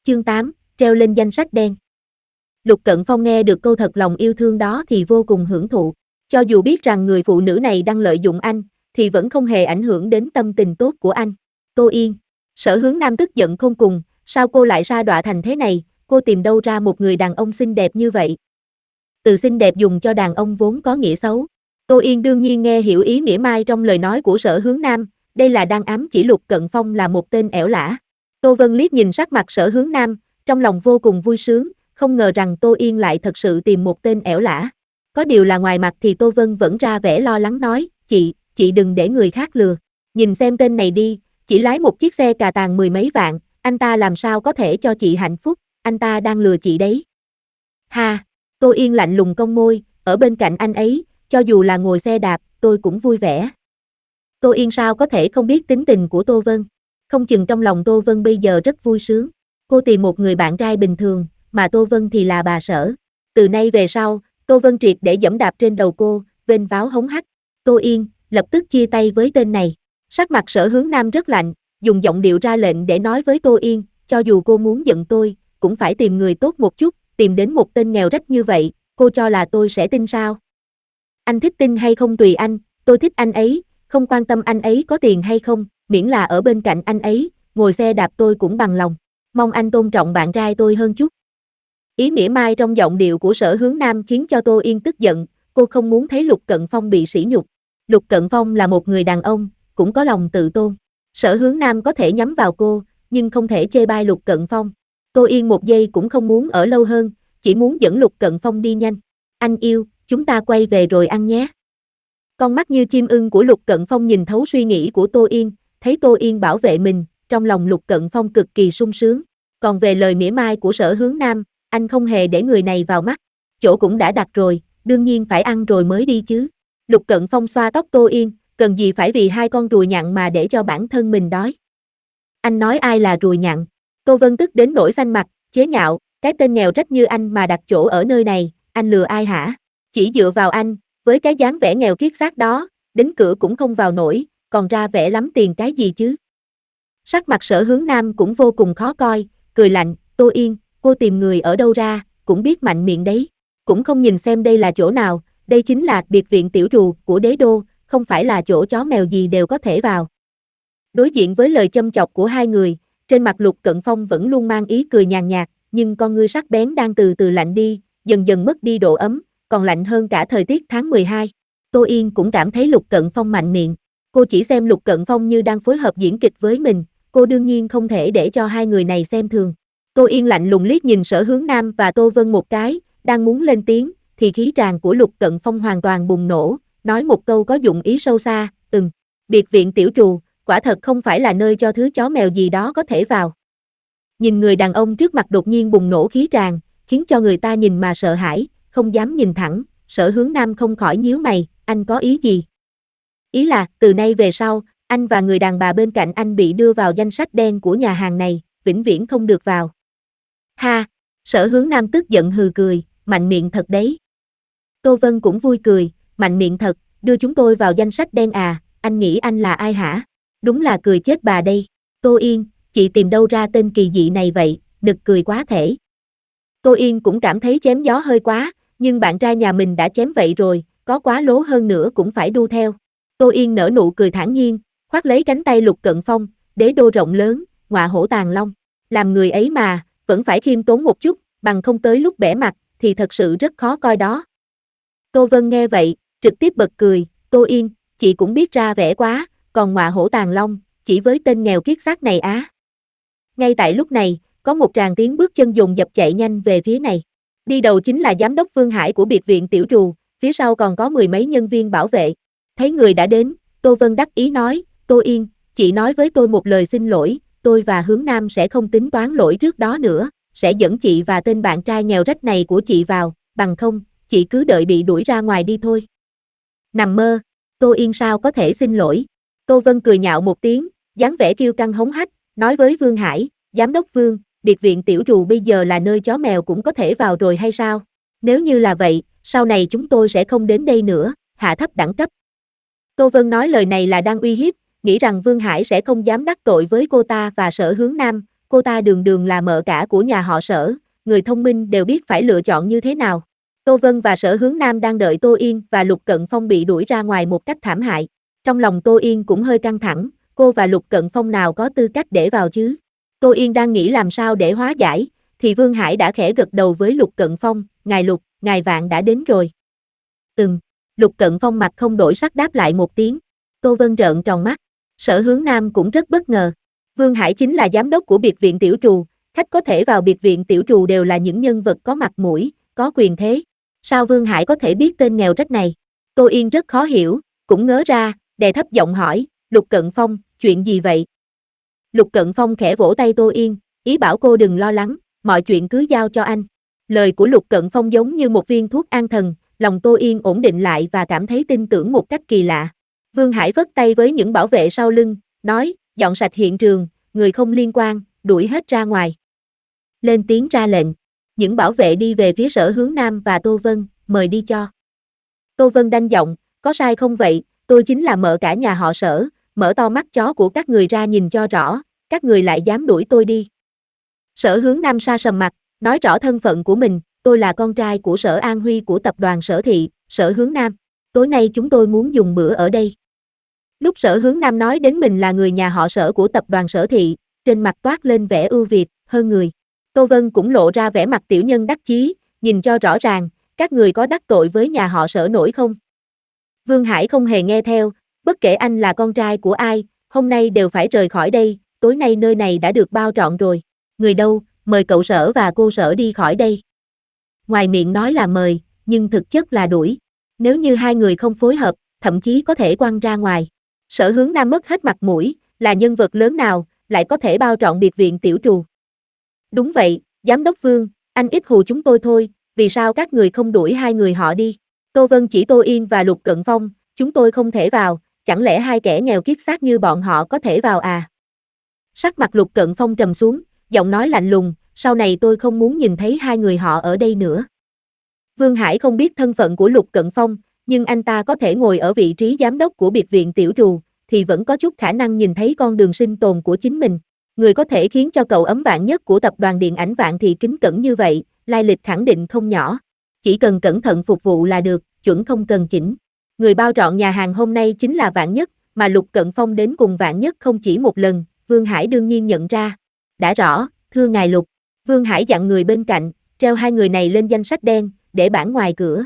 Chương 8, treo lên danh sách đen. Lục Cận Phong nghe được câu thật lòng yêu thương đó thì vô cùng hưởng thụ. Cho dù biết rằng người phụ nữ này đang lợi dụng anh, thì vẫn không hề ảnh hưởng đến tâm tình tốt của anh. Tô Yên. Sở Hướng Nam tức giận khôn cùng, sao cô lại sa đọa thành thế này, cô tìm đâu ra một người đàn ông xinh đẹp như vậy? Từ xinh đẹp dùng cho đàn ông vốn có nghĩa xấu. Tô Yên đương nhiên nghe hiểu ý mỉa mai trong lời nói của Sở Hướng Nam, đây là đang ám chỉ Lục Cận Phong là một tên ẻo lả. Tô Vân liếc nhìn sắc mặt Sở Hướng Nam, trong lòng vô cùng vui sướng, không ngờ rằng Tô Yên lại thật sự tìm một tên ẻo lả. Có điều là ngoài mặt thì Tô Vân vẫn ra vẻ lo lắng nói, chị đừng để người khác lừa. Nhìn xem tên này đi, chỉ lái một chiếc xe cà tàng 10 mấy vạn, anh ta làm sao có thể cho chị hạnh phúc, anh ta đang lừa chị đấy. Ha, Tô Yên lạnh lùng cong môi, ở bên cạnh anh ấy, cho dù là ngồi xe đạp, tôi cũng vui vẻ. Tô Yên sao có thể không biết tính tình của Tô Vân, không chừng trong lòng Tô Vân bây giờ rất vui sướng. Cô tìm một người bạn trai bình thường, mà Tô Vân thì là bà Sở. Từ nay về sau, Tô Vân triệt để giẫm đạp trên đầu cô, vênh váo hống hách. Tô Yên, lập tức chia tay với tên này. Sắc mặt Sở Hướng Nam rất lạnh, dùng giọng điệu ra lệnh để nói với Tô Yên, cho dù cô muốn giận tôi, cũng phải tìm người tốt một chút, tìm đến một tên nghèo rách như vậy, cô cho là tôi sẽ tin sao? Anh thích tin hay không tùy anh, tôi thích anh ấy, không quan tâm anh ấy có tiền hay không, miễn là ở bên cạnh anh ấy, ngồi xe đạp tôi cũng bằng lòng, mong anh tôn trọng bạn trai tôi hơn chút. Ý mỉa mai trong giọng điệu của Sở Hướng Nam khiến cho Tô Yên tức giận, cô không muốn thấy Lục Cận Phong bị sỉ nhục. Lục Cận Phong là một người đàn ông, cũng có lòng tự tôn. Sở Hướng Nam có thể nhắm vào cô, nhưng không thể chê bai Lục Cận Phong. Tô Yên một giây cũng không muốn ở lâu hơn, chỉ muốn dẫn Lục Cận Phong đi nhanh. Anh yêu, chúng ta quay về rồi ăn nhé. Con mắt như chim ưng của Lục Cận Phong nhìn thấu suy nghĩ của Tô Yên, thấy Tô Yên bảo vệ mình, trong lòng Lục Cận Phong cực kỳ sung sướng. Còn về lời mỉa mai của Sở Hướng Nam, anh không hề để người này vào mắt. Chỗ cũng đã đặt rồi, đương nhiên phải ăn rồi mới đi chứ. Lục Cận Phong xoa tóc Tô Yên, cần gì phải vì hai con ruồi nhặn mà để cho bản thân mình đói. Anh nói ai là ruồi nhặn? Tô Vân tức đến nổi xanh mặt, chế nhạo, cái tên nghèo rách như anh mà đặt chỗ ở nơi này, anh lừa ai hả? Chỉ dựa vào anh, với cái dáng vẻ nghèo kiết xác đó, đến cửa cũng không vào nổi, còn ra vẻ lắm tiền cái gì chứ? Sắc mặt Sở Hướng Nam cũng vô cùng khó coi, cười lạnh, Tô Yên, cô tìm người ở đâu ra, cũng biết mạnh miệng đấy, cũng không nhìn xem đây là chỗ nào, đây chính là biệt viện tiểu trù của đế đô, không phải là chỗ chó mèo gì đều có thể vào. Đối diện với lời châm chọc của hai người, trên mặt Lục Cận Phong vẫn luôn mang ý cười nhàn nhạt, nhưng con ngươi sắc bén đang từ từ lạnh đi, dần dần mất đi độ ấm, còn lạnh hơn cả thời tiết tháng 12. Tô Yên cũng cảm thấy Lục Cận Phong mạnh miệng. Cô chỉ xem Lục Cận Phong như đang phối hợp diễn kịch với mình, cô đương nhiên không thể để cho hai người này xem thường. Tô Yên lạnh lùng liếc nhìn Sở Hướng Nam và Tô Vân một cái, đang muốn lên tiếng, thì khí tràng của Lục Cận Phong hoàn toàn bùng nổ, nói một câu có dụng ý sâu xa, biệt viện tiểu trù, quả thật không phải là nơi cho thứ chó mèo gì đó có thể vào. Nhìn người đàn ông trước mặt đột nhiên bùng nổ khí tràng, khiến cho người ta nhìn mà sợ hãi, không dám nhìn thẳng, Sở Hướng Nam không khỏi nhíu mày, anh có ý gì? Ý là, từ nay về sau, anh và người đàn bà bên cạnh anh bị đưa vào danh sách đen của nhà hàng này, vĩnh viễn không được vào. Ha, Sở Hướng Nam tức giận hừ cười, mạnh miệng thật đấy. Tô Vân cũng vui cười, mạnh miệng thật, đưa chúng tôi vào danh sách đen à, anh nghĩ anh là ai hả? Đúng là cười chết bà đây. Tô Yên, chị tìm đâu ra tên kỳ dị này vậy, nực cười quá thể. Tô Yên cũng cảm thấy chém gió hơi quá, nhưng bạn trai nhà mình đã chém vậy rồi, có quá lố hơn nữa cũng phải đu theo. Tô Yên nở nụ cười thản nhiên, khoác lấy cánh tay Lục Cận Phong, đế đô rộng lớn, ngọa hổ tàng long. Làm người ấy mà, vẫn phải khiêm tốn một chút, bằng không tới lúc bẻ mặt, thì thật sự rất khó coi đó. Tô Vân nghe vậy, trực tiếp bật cười, Tô Yên, chị cũng biết ra vẻ quá, còn ngọa hổ tàng long, chỉ với tên nghèo kiết xác này á. Ngay tại lúc này, có một tràng tiếng bước chân dồn dập chạy nhanh về phía này. Đi đầu chính là giám đốc Vương Hải của biệt viện tiểu trù, phía sau còn có mười mấy nhân viên bảo vệ. Thấy người đã đến, Tô Vân đắc ý nói, Tô Yên, chị nói với tôi một lời xin lỗi, tôi và Hướng Nam sẽ không tính toán lỗi trước đó nữa, sẽ dẫn chị và tên bạn trai nghèo rách này của chị vào, bằng không, chị cứ đợi bị đuổi ra ngoài đi thôi. Nằm mơ, Tô Yên sao có thể xin lỗi. Tô Vân cười nhạo một tiếng, dáng vẻ kiêu căng hống hách, nói với Vương Hải, giám đốc Vương, biệt viện tiểu trù bây giờ là nơi chó mèo cũng có thể vào rồi hay sao? Nếu như là vậy, sau này chúng tôi sẽ không đến đây nữa, hạ thấp đẳng cấp. Tô Vân nói lời này là đang uy hiếp, nghĩ rằng Vương Hải sẽ không dám đắc tội với cô ta và Sở Hướng Nam, cô ta đường đường là mợ cả của nhà họ Sở, người thông minh đều biết phải lựa chọn như thế nào. Tô Vân và Sở Hướng Nam đang đợi Tô Yên và Lục Cận Phong bị đuổi ra ngoài một cách thảm hại. Trong lòng Tô Yên cũng hơi căng thẳng, cô và Lục Cận Phong nào có tư cách để vào chứ? Tô Yên đang nghĩ làm sao để hóa giải, thì Vương Hải đã khẽ gật đầu với Lục Cận Phong, ngài Lục, ngài Vạn đã đến rồi. Lục Cận Phong mặt không đổi sắc đáp lại một tiếng. Tô Vân trợn tròn mắt, Sở Hướng Nam cũng rất bất ngờ. Vương Hải chính là giám đốc của biệt viện Tiểu Trù, khách có thể vào biệt viện Tiểu Trù đều là những nhân vật có mặt mũi, có quyền thế. Sao Vương Hải có thể biết tên nghèo rách này? Tô Yên rất khó hiểu, cũng ngớ ra, đè thấp giọng hỏi, Lục Cận Phong, chuyện gì vậy? Lục Cận Phong khẽ vỗ tay Tô Yên, ý bảo cô đừng lo lắng, mọi chuyện cứ giao cho anh. Lời của Lục Cận Phong giống như một viên thuốc an thần, lòng Tô Yên ổn định lại và cảm thấy tin tưởng một cách kỳ lạ. Vương Hải vất tay với những bảo vệ sau lưng, nói, dọn sạch hiện trường, người không liên quan, đuổi hết ra ngoài. Lên tiếng ra lệnh, những bảo vệ đi về phía Sở Hướng Nam và Tô Vân, mời đi cho. Tô Vân đanh giọng, có sai không vậy, tôi chính là mợ cả nhà họ Sở, mở to mắt chó của các người ra nhìn cho rõ, các người lại dám đuổi tôi đi. Sở Hướng Nam sa sầm mặt, nói rõ thân phận của mình, tôi là con trai của Sở An Huy của tập đoàn Sở Thị, Sở Hướng Nam, tối nay chúng tôi muốn dùng bữa ở đây. Lúc Sở Hướng Nam nói đến mình là người nhà họ Sở của tập đoàn Sở Thị, trên mặt toát lên vẻ ưu việt, hơn người. Tô Vân cũng lộ ra vẻ mặt tiểu nhân đắc chí, nhìn cho rõ ràng, các người có đắc tội với nhà họ Sở nổi không? Vương Hải không hề nghe theo, bất kể anh là con trai của ai, hôm nay đều phải rời khỏi đây, tối nay nơi này đã được bao trọn rồi. Người đâu, mời cậu Sở và cô Sở đi khỏi đây. Ngoài miệng nói là mời, nhưng thực chất là đuổi. Nếu như hai người không phối hợp, thậm chí có thể quăng ra ngoài. Sở Hướng Nam mất hết mặt mũi, là nhân vật lớn nào, lại có thể bao trọn biệt viện Tiểu Trù. Đúng vậy, Giám đốc Vương, anh ít hù chúng tôi thôi, vì sao các người không đuổi hai người họ đi? Tô Vân chỉ Tô Yên và Lục Cận Phong, chúng tôi không thể vào, chẳng lẽ hai kẻ nghèo kiết xác như bọn họ có thể vào à? Sắc mặt Lục Cận Phong trầm xuống, giọng nói lạnh lùng, sau này tôi không muốn nhìn thấy hai người họ ở đây nữa. Vương Hải không biết thân phận của Lục Cận Phong, nhưng anh ta có thể ngồi ở vị trí giám đốc của biệt viện Tiểu Trù, thì vẫn có chút khả năng nhìn thấy con đường sinh tồn của chính mình. Người có thể khiến cho cậu ấm Vạn Nhất của tập đoàn điện ảnh Vạn Thị kính cẩn như vậy, lai lịch khẳng định không nhỏ. Chỉ cần cẩn thận phục vụ là được, chuẩn không cần chỉnh. Người bao trọn nhà hàng hôm nay chính là Vạn Nhất, mà Lục Cận Phong đến cùng Vạn Nhất không chỉ một lần, Vương Hải đương nhiên nhận ra. Đã rõ, thưa ngài Lục. Vương Hải dặn người bên cạnh, treo hai người này lên danh sách đen, để bảng ngoài cửa.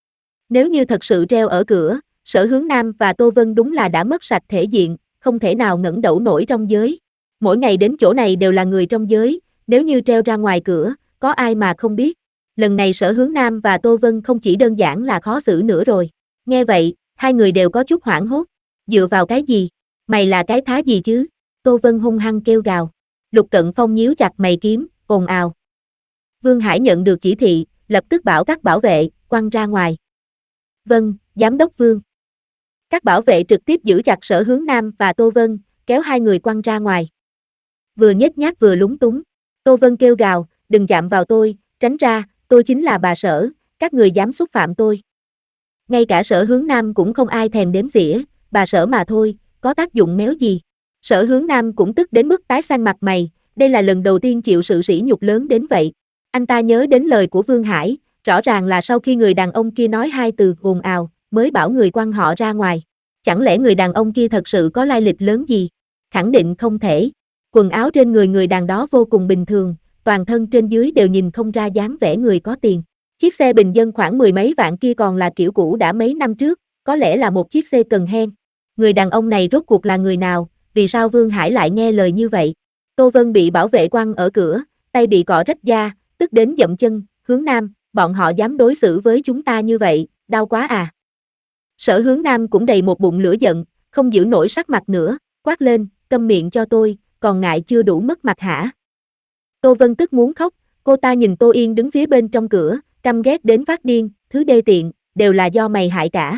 Nếu như thật sự treo ở cửa, Sở Hướng Nam và Tô Vân đúng là đã mất sạch thể diện, không thể nào ngẩng đầu nổi trong giới. Mỗi ngày đến chỗ này đều là người trong giới, nếu như treo ra ngoài cửa, có ai mà không biết. Lần này Sở Hướng Nam và Tô Vân không chỉ đơn giản là khó xử nữa rồi. Nghe vậy, hai người đều có chút hoảng hốt. Dựa vào cái gì? Mày là cái thá gì chứ? Tô Vân hung hăng kêu gào. Lục Cận Phong nhíu chặt mày kiếm, ồn ào. Vương Hải nhận được chỉ thị, lập tức bảo các bảo vệ, quăng ra ngoài. Vâng, Giám đốc Vương. Các bảo vệ trực tiếp giữ chặt Sở Hướng Nam và Tô Vân, kéo hai người quăng ra ngoài. Vừa nhếch nhác vừa lúng túng. Tô Vân kêu gào, đừng chạm vào tôi, tránh ra, tôi chính là bà Sở, các người dám xúc phạm tôi. Ngay cả Sở Hướng Nam cũng không ai thèm đếm xỉa, bà Sở mà thôi, có tác dụng méo gì. Sở Hướng Nam cũng tức đến mức tái xanh mặt mày, đây là lần đầu tiên chịu sự sỉ nhục lớn đến vậy. Anh ta nhớ đến lời của Vương Hải, rõ ràng là sau khi người đàn ông kia nói hai từ ồn ào, mới bảo người quăng họ ra ngoài. Chẳng lẽ người đàn ông kia thật sự có lai lịch lớn gì? Khẳng định không thể. Quần áo trên người người đàn đó vô cùng bình thường, toàn thân trên dưới đều nhìn không ra dáng vẻ người có tiền. Chiếc xe bình dân khoảng mười mấy vạn kia còn là kiểu cũ đã mấy năm trước, có lẽ là một chiếc xe cần hen. Người đàn ông này rốt cuộc là người nào, vì sao Vương Hải lại nghe lời như vậy? Tô Vân bị bảo vệ quăng ở cửa, tay bị cọ rách da, tức đến dậm chân, Hướng Nam, bọn họ dám đối xử với chúng ta như vậy, đau quá à. Sở Hướng Nam cũng đầy một bụng lửa giận, không giữ nổi sắc mặt nữa, quát lên, câm miệng cho tôi, còn ngại chưa đủ mất mặt hả? Tô Vân tức muốn khóc, cô ta nhìn Tô Yên đứng phía bên trong cửa, căm ghét đến phát điên, thứ đê tiện, đều là do mày hại cả.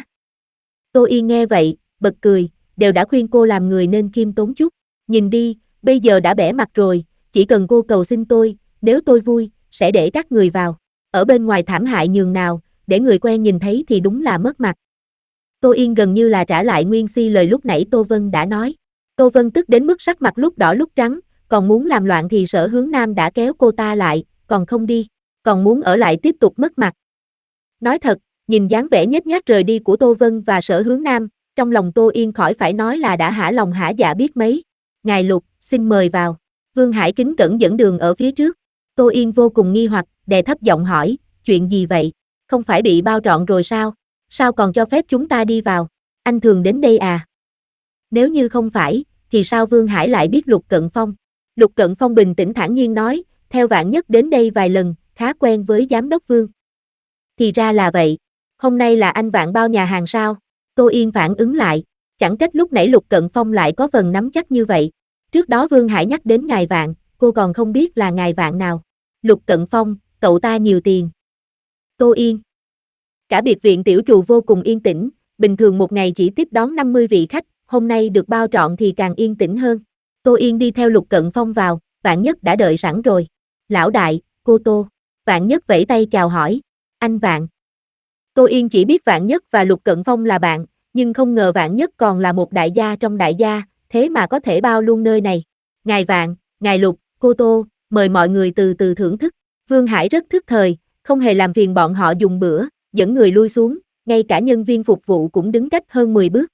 Tô Yên nghe vậy, bật cười, đều đã khuyên cô làm người nên khiêm tốn chút, nhìn đi, bây giờ đã bẻ mặt rồi, chỉ cần cô cầu xin tôi, nếu tôi vui, sẽ để các người vào. Ở bên ngoài thảm hại nhường nào, để người quen nhìn thấy thì đúng là mất mặt. Tô Yên gần như là trả lại nguyên si lời lúc nãy Tô Vân đã nói. Tô Vân tức đến mức sắc mặt lúc đỏ lúc trắng, còn muốn làm loạn thì Sở Hướng Nam đã kéo cô ta lại, còn không đi, còn muốn ở lại tiếp tục mất mặt. Nói thật, nhìn dáng vẻ nhếch nhác rời đi của Tô Vân và Sở Hướng Nam, trong lòng Tô Yên khỏi phải nói là đã hả lòng hả dạ biết mấy. Ngài Lục, xin mời vào. Vương Hải kính cẩn dẫn đường ở phía trước. Tô Yên vô cùng nghi hoặc, đè thấp giọng hỏi, chuyện gì vậy? Không phải bị bao trọn rồi sao? Sao còn cho phép chúng ta đi vào? Anh thường đến đây à? Nếu như không phải, thì sao Vương Hải lại biết Lục Cận Phong? Lục Cận Phong bình tĩnh thản nhiên nói, theo Vạn Nhất đến đây vài lần, khá quen với giám đốc Vương. Thì ra là vậy, hôm nay là anh Vạn bao nhà hàng sao? Tô Yên phản ứng lại, chẳng trách lúc nãy Lục Cận Phong lại có phần nắm chắc như vậy. Trước đó Vương Hải nhắc đến ngài Vạn, cô còn không biết là ngài Vạn nào. Lục Cận Phong, cậu ta nhiều tiền. Tô Yên. Cả biệt viện tiểu trù vô cùng yên tĩnh, bình thường một ngày chỉ tiếp đón 50 vị khách, hôm nay được bao trọn thì càng yên tĩnh hơn. Tô Yên đi theo Lục Cận Phong vào, Vạn Nhất đã đợi sẵn rồi. Lão đại, cô Tô. Vạn Nhất vẫy tay chào hỏi. Anh Vạn. Tô Yên chỉ biết Vạn Nhất và Lục Cận Phong là bạn, nhưng không ngờ Vạn Nhất còn là một đại gia trong đại gia, thế mà có thể bao luôn nơi này. Ngài Vạn, ngài Lục, cô Tô, mời mọi người từ từ thưởng thức. Vương Hải rất thức thời, không hề làm phiền bọn họ dùng bữa, dẫn người lui xuống, ngay cả nhân viên phục vụ cũng đứng cách hơn 10 bước.